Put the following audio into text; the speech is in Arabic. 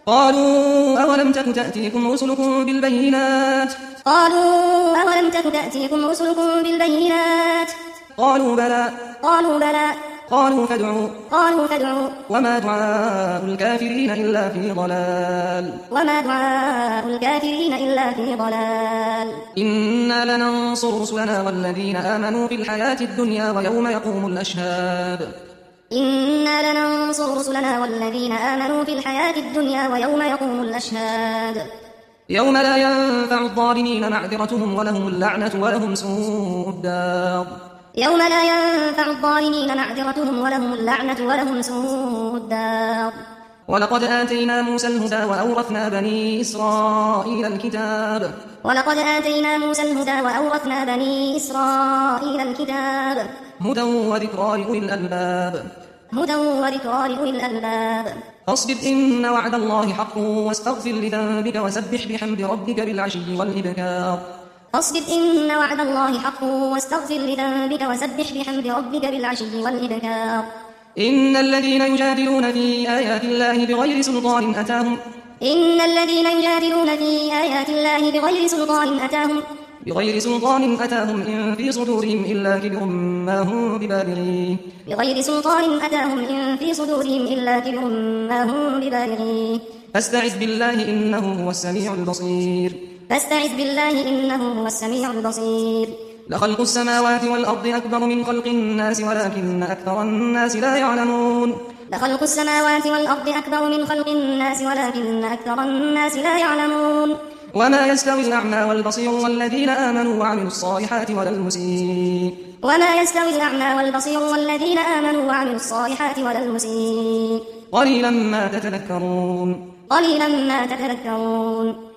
قالوا أولم تك تأتيكم رسلكم بالبينات قالوا بلى قالوا فادعوا وما دعاء الكافرين إلا في ضلال إنا لننصر رسلنا والذين آمنوا في الحياة الدنيا ويوم يقوم الأشهاد يوم لا ينفع الظالمين معذرتهم ولهم اللعنة ولهم سوء الدار ولقد آتينا موسى الهدى وأورثنا بني إسرائيل الكتاب هدى وذكرى لأولي الألباب فاصبر إن وعد الله حق واستغفر لذنبك وسبح بحمد ربك بالعشي والإبكار إن الذين يجادلون في آيات الله بغير سلطان أتاهم إن في صدورهم إلا كبر ما هم ببالغيه فاستعذ بالله إنه هو السميع البصير لخلق السماوات والأرض أكبر من خلق الناس ولكن أكثر الناس لا يعلمون وما يستوي الأعمى والبصير والذين آمنوا وعملوا الصالحات ولا المسيء قليلا ما تتذكرون